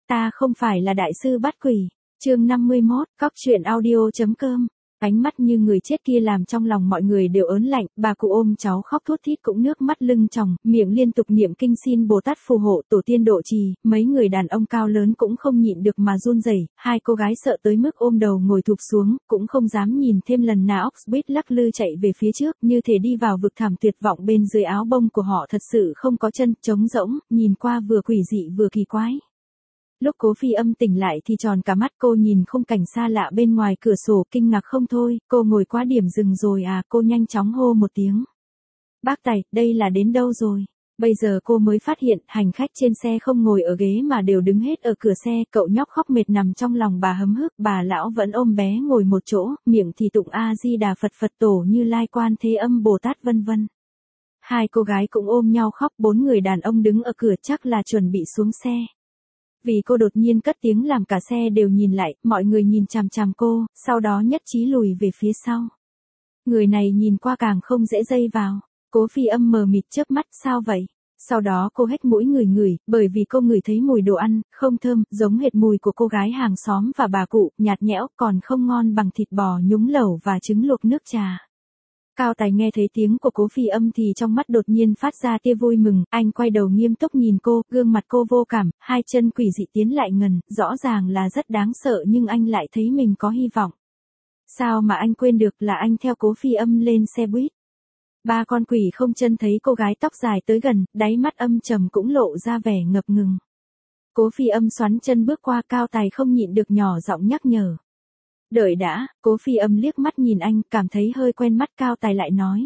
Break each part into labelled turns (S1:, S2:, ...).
S1: ta không phải là đại sư bắt quỷ. Chương 51, Cóc truyện audio.com. Ánh mắt như người chết kia làm trong lòng mọi người đều ớn lạnh, bà cụ ôm cháu khóc thút thít cũng nước mắt lưng tròng, miệng liên tục niệm kinh xin Bồ Tát phù hộ, tổ tiên độ trì, mấy người đàn ông cao lớn cũng không nhịn được mà run rẩy, hai cô gái sợ tới mức ôm đầu ngồi thụp xuống, cũng không dám nhìn thêm lần nào. Oxbit lắc lư chạy về phía trước, như thể đi vào vực thẳm tuyệt vọng. Bên dưới áo bông của họ thật sự không có chân, trống rỗng, nhìn qua vừa quỷ dị vừa kỳ quái. Lúc Cố Phi Âm tỉnh lại thì tròn cả mắt, cô nhìn khung cảnh xa lạ bên ngoài cửa sổ, kinh ngạc không thôi, cô ngồi quá điểm dừng rồi à, cô nhanh chóng hô một tiếng. Bác Tài, đây là đến đâu rồi? Bây giờ cô mới phát hiện, hành khách trên xe không ngồi ở ghế mà đều đứng hết ở cửa xe, cậu nhóc khóc mệt nằm trong lòng bà hấm hức, bà lão vẫn ôm bé ngồi một chỗ, miệng thì tụng A-di-đà Phật Phật Tổ Như Lai Quan Thế Âm Bồ Tát vân vân. Hai cô gái cũng ôm nhau khóc, bốn người đàn ông đứng ở cửa chắc là chuẩn bị xuống xe. Vì cô đột nhiên cất tiếng làm cả xe đều nhìn lại, mọi người nhìn chằm chằm cô, sau đó nhất trí lùi về phía sau. Người này nhìn qua càng không dễ dây vào. Cố Phi Âm mờ mịt chớp mắt, sao vậy? Sau đó cô hét mũi ngửi, bởi vì cô ngửi thấy mùi đồ ăn, không thơm, giống hệt mùi của cô gái hàng xóm và bà cụ, nhạt nhẽo, còn không ngon bằng thịt bò nhúng lẩu và trứng luộc nước trà. Cao Tài nghe thấy tiếng của Cố Phi Âm thì trong mắt đột nhiên phát ra tia vui mừng, anh quay đầu nghiêm túc nhìn cô, gương mặt cô vô cảm, hai chân quỷ dị tiến lại gần, rõ ràng là rất đáng sợ nhưng anh lại thấy mình có hy vọng. Sao mà anh quên được là anh theo Cố Phi Âm lên xe buýt. Ba con quỷ không chân thấy cô gái tóc dài tới gần, đáy mắt âm trầm cũng lộ ra vẻ ngập ngừng. Cố Phi Âm xoắn chân bước qua, Cao Tài không nhịn được nhỏ giọng nhắc nhở. Đợi đã, Cố Phi Âm liếc mắt nhìn anh, cảm thấy hơi quen mắt. Cao Tài lại nói.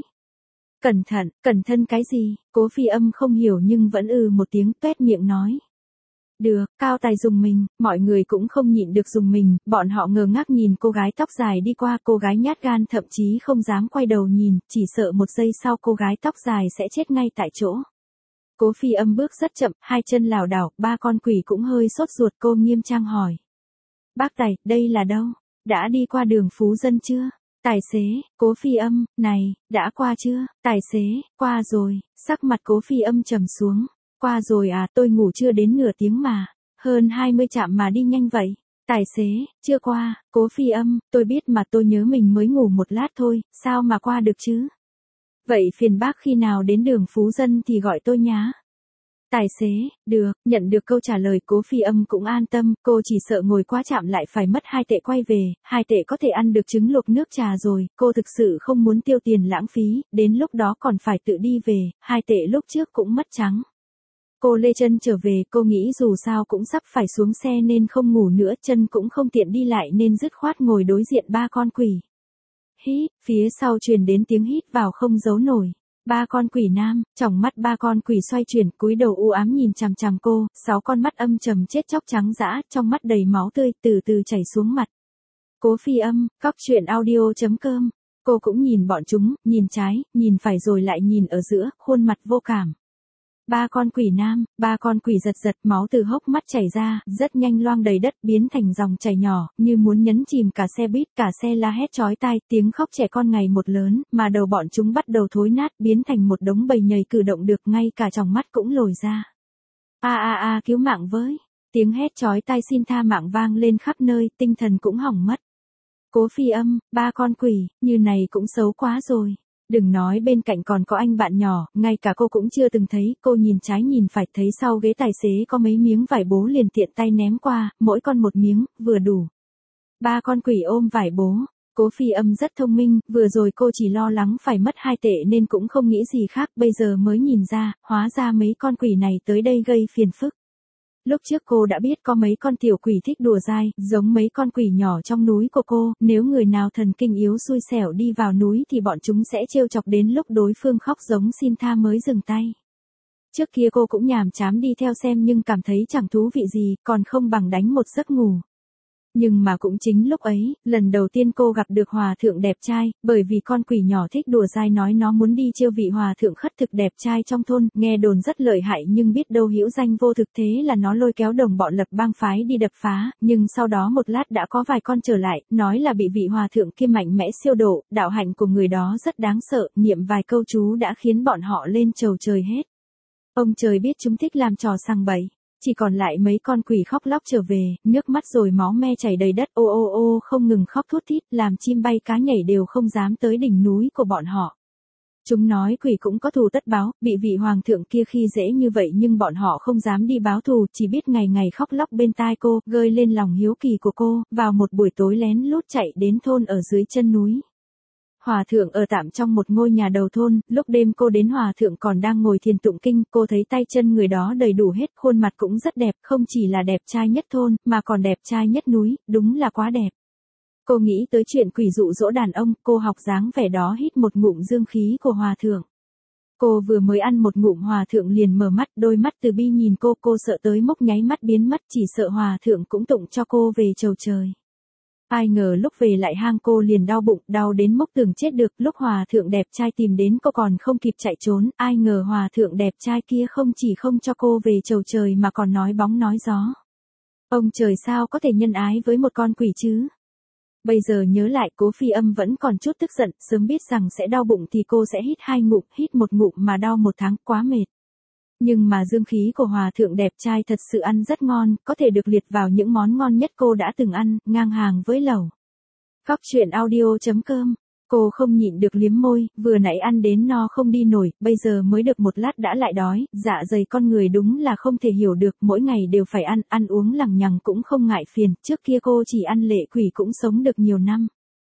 S1: Cẩn thận cái gì? Cố Phi Âm không hiểu nhưng vẫn một tiếng, tuét miệng nói. Được, Cao Tài dùng mình, mọi người cũng không nhịn được dùng mình, bọn họ ngơ ngác nhìn cô gái tóc dài đi qua, cô gái nhát gan thậm chí không dám quay đầu nhìn, chỉ sợ một giây sau cô gái tóc dài sẽ chết ngay tại chỗ. Cố Phi Âm bước rất chậm, hai chân lảo đảo, ba con quỷ cũng hơi sốt ruột, cô nghiêm trang hỏi. Bác Tài, đây là đâu? Đã đi qua đường Phú Dân chưa? Tài xế, Cố Phi Âm, này, đã qua chưa? Tài xế, qua rồi, sắc mặt Cố Phi Âm trầm xuống. Qua rồi à, tôi ngủ chưa đến nửa tiếng mà. Hơn 20 trạm mà đi nhanh vậy. Tài xế, chưa qua. Cố Phi Âm, tôi biết mà, tôi nhớ mình mới ngủ một lát thôi, sao mà qua được chứ? Vậy phiền bác khi nào đến đường Phú Dân thì gọi tôi nhá. Tài xế, được, nhận được câu trả lời Cố Phi Âm cũng an tâm, cô chỉ sợ ngồi quá chạm lại phải mất 2 tệ quay về, 2 tệ có thể ăn được trứng luộc nước trà rồi, cô thực sự không muốn tiêu tiền lãng phí, đến lúc đó còn phải tự đi về, 2 tệ lúc trước cũng mất trắng. Cô lê chân trở về, cô nghĩ dù sao cũng sắp phải xuống xe nên không ngủ nữa, chân cũng không tiện đi lại nên dứt khoát ngồi đối diện ba con quỷ. Hít, phía sau truyền đến tiếng hít vào không giấu nổi. Ba con quỷ nam, tròng mắt ba con quỷ xoay chuyển, cúi đầu u ám nhìn chằm chằm cô, 6 con mắt âm trầm chết chóc trắng dã, trong mắt đầy máu tươi, từ từ chảy xuống mặt. Cố Phi Âm, Cóc truyện audio.com. Cô cũng nhìn bọn chúng, nhìn trái, nhìn phải rồi lại nhìn ở giữa, khuôn mặt vô cảm. Ba con quỷ nam, ba con quỷ giật, máu từ hốc mắt chảy ra, rất nhanh loang đầy đất, biến thành dòng chảy nhỏ, như muốn nhấn chìm cả xe buýt, cả xe la hét chói tai, tiếng khóc trẻ con ngày một lớn, mà đầu bọn chúng bắt đầu thối nát, biến thành một đống bầy nhầy cử động được, ngay cả tròng mắt cũng lồi ra. Cứu mạng với, tiếng hét chói tai xin tha mạng vang lên khắp nơi, tinh thần cũng hỏng mất. Cố Phi Âm, ba con quỷ, như này cũng xấu quá rồi. Đừng nói bên cạnh còn có anh bạn nhỏ, ngay cả cô cũng chưa từng thấy, cô nhìn trái nhìn phải thấy sau ghế tài xế có mấy miếng vải bố liền tiện tay ném qua, mỗi con một miếng, vừa đủ. Ba con quỷ ôm vải bố. Cố Phi Âm rất thông minh, vừa rồi cô chỉ lo lắng phải mất 2 tệ nên cũng không nghĩ gì khác, bây giờ mới nhìn ra, hóa ra mấy con quỷ này tới đây gây phiền phức. Lúc trước cô đã biết có mấy con tiểu quỷ thích đùa dai, giống mấy con quỷ nhỏ trong núi của cô, nếu người nào thần kinh yếu xui xẻo đi vào núi thì bọn chúng sẽ trêu chọc đến lúc đối phương khóc giống xin tha mới dừng tay. Trước kia cô cũng nhàm chán đi theo xem nhưng cảm thấy chẳng thú vị gì, còn không bằng đánh một giấc ngủ. Nhưng mà cũng chính lúc ấy, lần đầu tiên cô gặp được hòa thượng đẹp trai, bởi vì con quỷ nhỏ thích đùa dai nói nó muốn đi chiêu vị hòa thượng khất thực đẹp trai trong thôn, nghe đồn rất lợi hại nhưng biết đâu hữu danh vô thực, thế là nó lôi kéo đồng bọn lập bang phái đi đập phá, nhưng sau đó một lát đã có vài con trở lại, nói là bị vị hòa thượng kia mạnh mẽ siêu độ, đạo hạnh của người đó rất đáng sợ, niệm vài câu chú đã khiến bọn họ lên chầu trời hết. Ông trời biết chúng thích làm trò sằng bậy. Chỉ còn lại mấy con quỷ khóc lóc trở về, nước mắt rồi máu me chảy đầy đất, ô ô ô không ngừng khóc thút thít, làm chim bay cá nhảy đều không dám tới đỉnh núi của bọn họ. Chúng nói quỷ cũng có thù tất báo, bị vị hoàng thượng kia khi dễ như vậy nhưng bọn họ không dám đi báo thù, chỉ biết ngày ngày khóc lóc bên tai cô, gợi lên lòng hiếu kỳ của cô, vào một buổi tối lén lút chạy đến thôn ở dưới chân núi. Hòa thượng ở tạm trong một ngôi nhà đầu thôn, lúc đêm cô đến hòa thượng còn đang ngồi thiền tụng kinh, cô thấy tay chân người đó đầy đủ hết, khuôn mặt cũng rất đẹp, không chỉ là đẹp trai nhất thôn, mà còn đẹp trai nhất núi, đúng là quá đẹp. Cô nghĩ tới chuyện quỷ dụ dỗ đàn ông, cô học dáng vẻ đó hít một ngụm dương khí của hòa thượng. Cô vừa mới ăn một ngụm hòa thượng liền mở mắt, đôi mắt từ bi nhìn cô sợ tới mốc nháy mắt biến mất, chỉ sợ hòa thượng cũng tụng cho cô về chầu trời. Ai ngờ lúc về lại hang cô liền đau bụng, đau đến mốc tưởng chết được, lúc hòa thượng đẹp trai tìm đến cô còn không kịp chạy trốn, ai ngờ hòa thượng đẹp trai kia không chỉ không cho cô về chầu trời mà còn nói bóng nói gió. Ông trời sao có thể nhân ái với một con quỷ chứ? Bây giờ nhớ lại Cố Phi Âm vẫn còn chút tức giận, sớm biết rằng sẽ đau bụng thì cô sẽ hít 2 ngụm, hít 1 ngụm mà đau 1 tháng, quá mệt. Nhưng mà dương khí của hòa thượng đẹp trai thật sự ăn rất ngon, có thể được liệt vào những món ngon nhất cô đã từng ăn, ngang hàng với lẩu. Góc truyện audio.com. Cô không nhịn được liếm môi, vừa nãy ăn đến no không đi nổi, bây giờ mới được một lát đã lại đói, dạ dày con người đúng là không thể hiểu được, mỗi ngày đều phải ăn uống lằng nhằng cũng không ngại phiền, trước kia cô chỉ ăn lệ quỷ cũng sống được nhiều năm.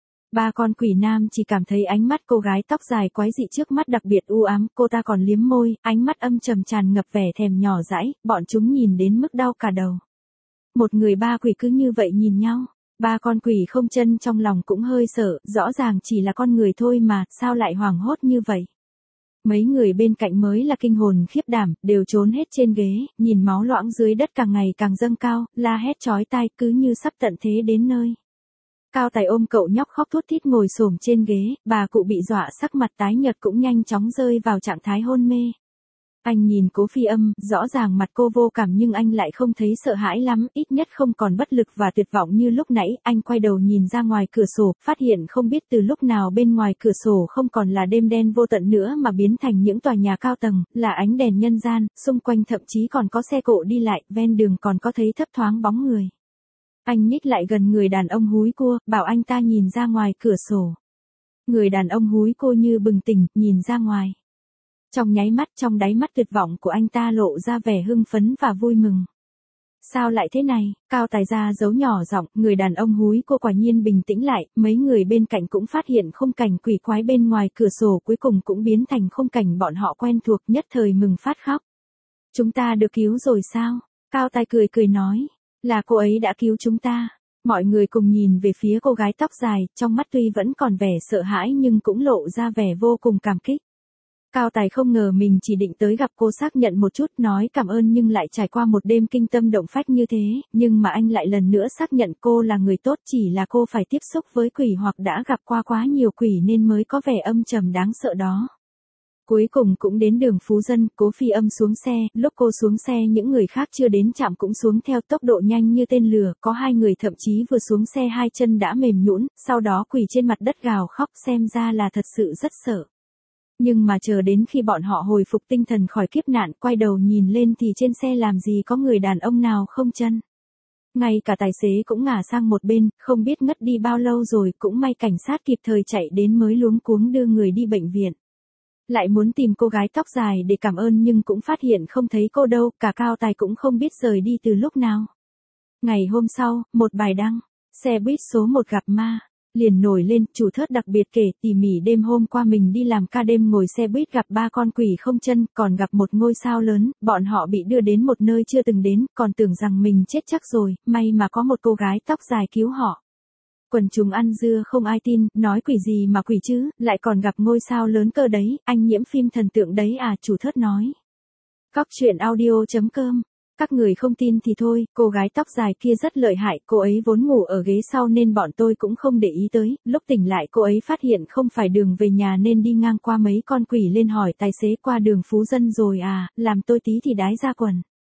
S1: 3 con quỷ nam chỉ cảm thấy ánh mắt cô gái tóc dài quái dị trước mắt đặc biệt u ám, cô ta còn liếm môi, ánh mắt âm trầm tràn ngập vẻ thèm nhỏ dãi, bọn chúng nhìn đến mức đau cả đầu. Một người 3 quỷ cứ như vậy nhìn nhau, 3 con quỷ không chân trong lòng cũng hơi sợ, rõ ràng chỉ là con người thôi mà, sao lại hoảng hốt như vậy. Mấy người bên cạnh mới là kinh hồn khiếp đảm, đều trốn hết trên ghế, nhìn máu loãng dưới đất càng ngày càng dâng cao, la hét chói tai cứ như sắp tận thế đến nơi. Cao Tài ôm cậu nhóc khóc thút thít ngồi xổm trên ghế, bà cụ bị dọa sắc mặt tái nhợt cũng nhanh chóng rơi vào trạng thái hôn mê. Anh nhìn Cố Phi Âm, rõ ràng mặt cô vô cảm nhưng anh lại không thấy sợ hãi lắm, ít nhất không còn bất lực và tuyệt vọng như lúc nãy. Anh quay đầu nhìn ra ngoài cửa sổ, phát hiện không biết từ lúc nào bên ngoài cửa sổ không còn là đêm đen vô tận nữa mà biến thành những tòa nhà cao tầng, là ánh đèn nhân gian, xung quanh thậm chí còn có xe cộ đi lại, ven đường còn có thấy thấp thoáng bóng người. Anh nhích lại gần người đàn ông húi cua, bảo anh ta nhìn ra ngoài cửa sổ. Người đàn ông húi cua như bừng tỉnh, nhìn ra ngoài. Trong nháy mắt, trong đáy mắt tuyệt vọng của anh ta lộ ra vẻ hưng phấn và vui mừng. Sao lại thế này? Cao Tài ra giấu nhỏ giọng, người đàn ông húi cua quả nhiên bình tĩnh lại, mấy người bên cạnh cũng phát hiện khung cảnh quỷ quái bên ngoài cửa sổ cuối cùng cũng biến thành khung cảnh bọn họ quen thuộc, nhất thời mừng phát khóc. Chúng ta được cứu rồi sao? Cao Tài cười cười nói. Là cô ấy đã cứu chúng ta. Mọi người cùng nhìn về phía cô gái tóc dài, trong mắt tuy vẫn còn vẻ sợ hãi nhưng cũng lộ ra vẻ vô cùng cảm kích. Cao Tài không ngờ mình chỉ định tới gặp cô xác nhận một chút nói cảm ơn nhưng lại trải qua một đêm kinh tâm động phách như thế, nhưng mà anh lại lần nữa xác nhận cô là người tốt, chỉ là cô phải tiếp xúc với quỷ hoặc đã gặp qua quá nhiều quỷ nên mới có vẻ âm trầm đáng sợ đó. Cuối cùng cũng đến đường Phú Dân, Cố Phi Âm xuống xe, lúc cô xuống xe những người khác chưa đến trạm cũng xuống theo tốc độ nhanh như tên lửa, có 2 người thậm chí vừa xuống xe 2 chân đã mềm nhũn, sau đó quỳ trên mặt đất gào khóc, xem ra là thật sự rất sợ. Nhưng mà chờ đến khi bọn họ hồi phục tinh thần khỏi kiếp nạn, quay đầu nhìn lên thì trên xe làm gì có người đàn ông nào không chân. Ngay cả tài xế cũng ngả sang một bên, không biết ngất đi bao lâu rồi, cũng may cảnh sát kịp thời chạy đến mới luống cuống đưa người đi bệnh viện. Lại muốn tìm cô gái tóc dài để cảm ơn nhưng cũng phát hiện không thấy cô đâu, cả Cao Tài cũng không biết rời đi từ lúc nào. Ngày hôm sau, một bài đăng, xe buýt số 1 gặp ma, liền nổi lên, chủ thớt đặc biệt kể tỉ mỉ đêm hôm qua mình đi làm ca đêm ngồi xe buýt gặp 3 con quỷ không chân, còn gặp một ngôi sao lớn, bọn họ bị đưa đến một nơi chưa từng đến, còn tưởng rằng mình chết chắc rồi, may mà có một cô gái tóc dài cứu họ. Quần chúng ăn dưa không ai tin, nói quỷ gì mà quỷ chứ, lại còn gặp ngôi sao lớn cơ đấy, anh nhiễm phim thần tượng đấy à, chủ thớt nói. Góc truyện audio.com. Các người không tin thì thôi, cô gái tóc dài kia rất lợi hại, cô ấy vốn ngủ ở ghế sau nên bọn tôi cũng không để ý tới, lúc tỉnh lại cô ấy phát hiện không phải đường về nhà nên đi ngang qua mấy con quỷ lên hỏi tài xế qua đường Phú Dân rồi à, làm tôi tí thì đái ra quần.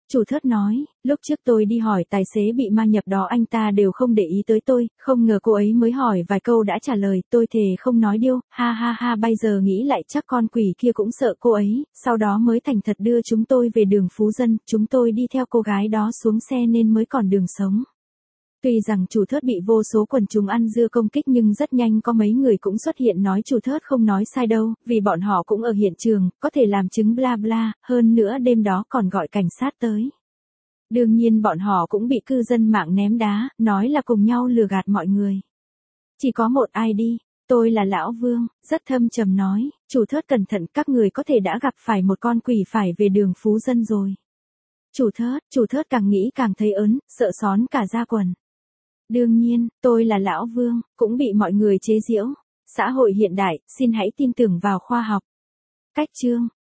S1: Chủ thớt nói, lúc trước tôi đi hỏi tài xế bị ma nhập đó anh ta đều không để ý tới tôi, không ngờ cô ấy mới hỏi vài câu đã trả lời, tôi thề không nói điêu, ha ha ha bây giờ nghĩ lại chắc con quỷ kia cũng sợ cô ấy, sau đó mới thành thật đưa chúng tôi về đường Phú Dân, chúng tôi đi theo cô gái đó xuống xe nên mới còn đường sống. Tuy rằng chủ thớt bị vô số quần chúng ăn dưa công kích nhưng rất nhanh có mấy người cũng xuất hiện nói chủ thớt không nói sai đâu, vì bọn họ cũng ở hiện trường, có thể làm chứng bla bla, hơn nữa đêm đó còn gọi cảnh sát tới. Đương nhiên bọn họ cũng bị cư dân mạng ném đá, nói là cùng nhau lừa gạt mọi người. Chỉ có một ID, tôi là Lão Vương, rất thâm trầm nói, chủ thớt cẩn thận các người có thể đã gặp phải một con quỷ phải về đường Phú Dân rồi. Chủ thớt càng nghĩ càng thấy ớn, sợ xón cả da quần. Đương nhiên, tôi là Lão Vương, cũng bị mọi người chế giễu. Xã hội hiện đại, xin hãy tin tưởng vào khoa học. Cách chương